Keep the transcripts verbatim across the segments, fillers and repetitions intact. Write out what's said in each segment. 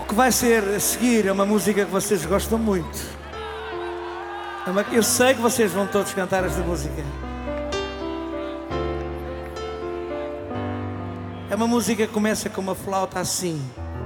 que vai ser a seguir é uma música que vocês gostam muito. É uma... Eu sei que vocês vão todos cantar esta música. É uma música que começa com uma flauta assim.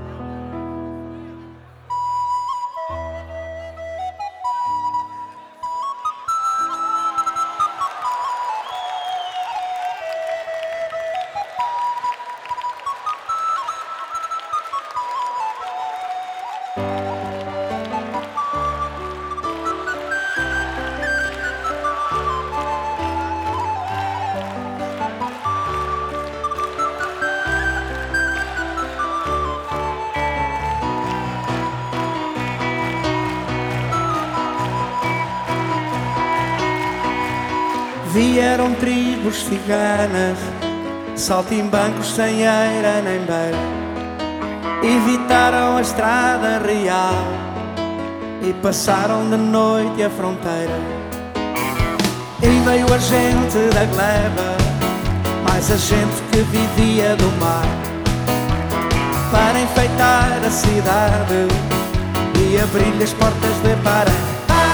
Vieram tribos ciganas, saltimbancos sem eira nem beira, evitaram a estrada real e passaram de noite a fronteira. E veio a gente da gleba, mais a gente que vivia do mar, para enfeitar a cidade e abrir-lhe as portas de Pará.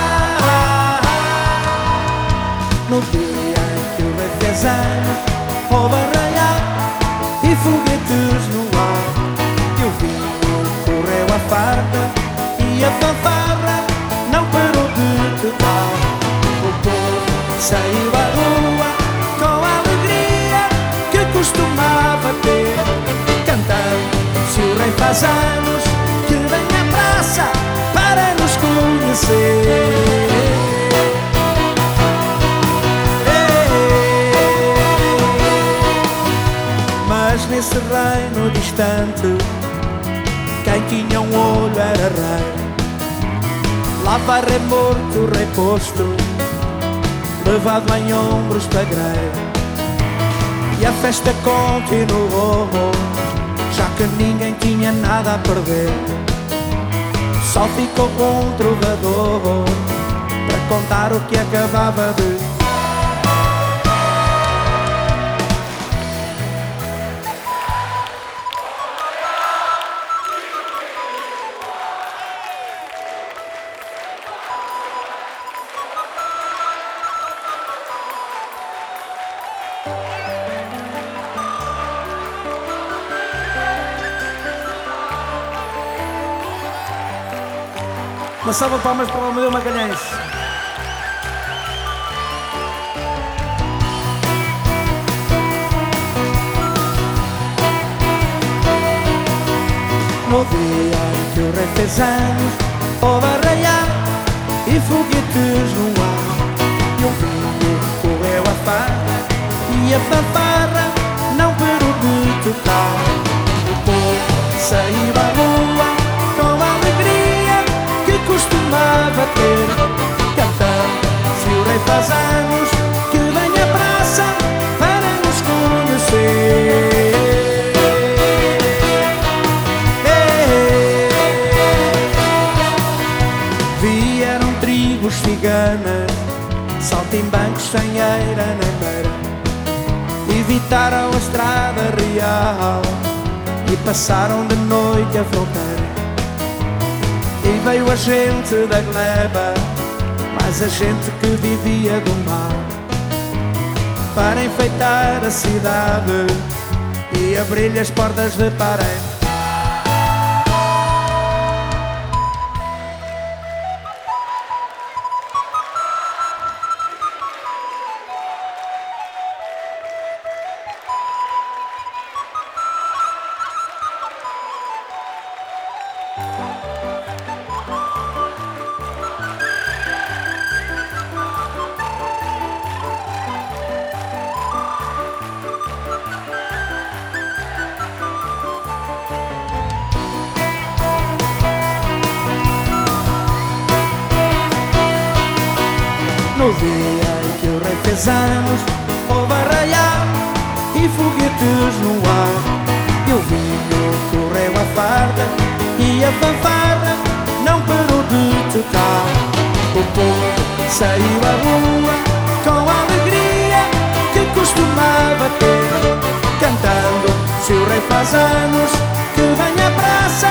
No dia em que o rei fez anos, houve arraial e foguetes no ar, e o vinho correu à farda e a fanfarra não parou de tocar. O povo saiu à rua com a alegria que costumava ter, cantando: se o rei faz anos, que venha à praça para nos conhecer. Mas nesse reino distante, quem tinha um olho era rei. Lá vai rei morto, rei posto, levado em ombros para a greve. E a festa continuou, já que ninguém tinha nada a perder. Só ficou um trovador para contar o que acabava de... Uma salva de palmas para o Amadeu Magalhães. No dia em que o rei fez anos, houve arraial e foguetes no ar, e o vinho correu à farda e a fanfarra não parou de tocar. O povo saiu à rua com a alegria que costumava ter, cantando: se o rei faz anos, que venha à praça para nos conhecer. Vieram tribos ciganas, saltimbancos sem eira nem beira, evitaram a estrada real e passaram de noite a fronteira. E veio a gente da gleba, mais a gente que vivia do mar, para enfeitar a cidade e abrir-lhe as portas de Pará. No dia em que o rei fez anos, houve arraial e foguetes no ar, e o vinho correu à farda e a fanfarra não parou de tocar. O povo saiu à rua com a alegria que costumava ter, cantando: se o rei faz anos, que venha à praça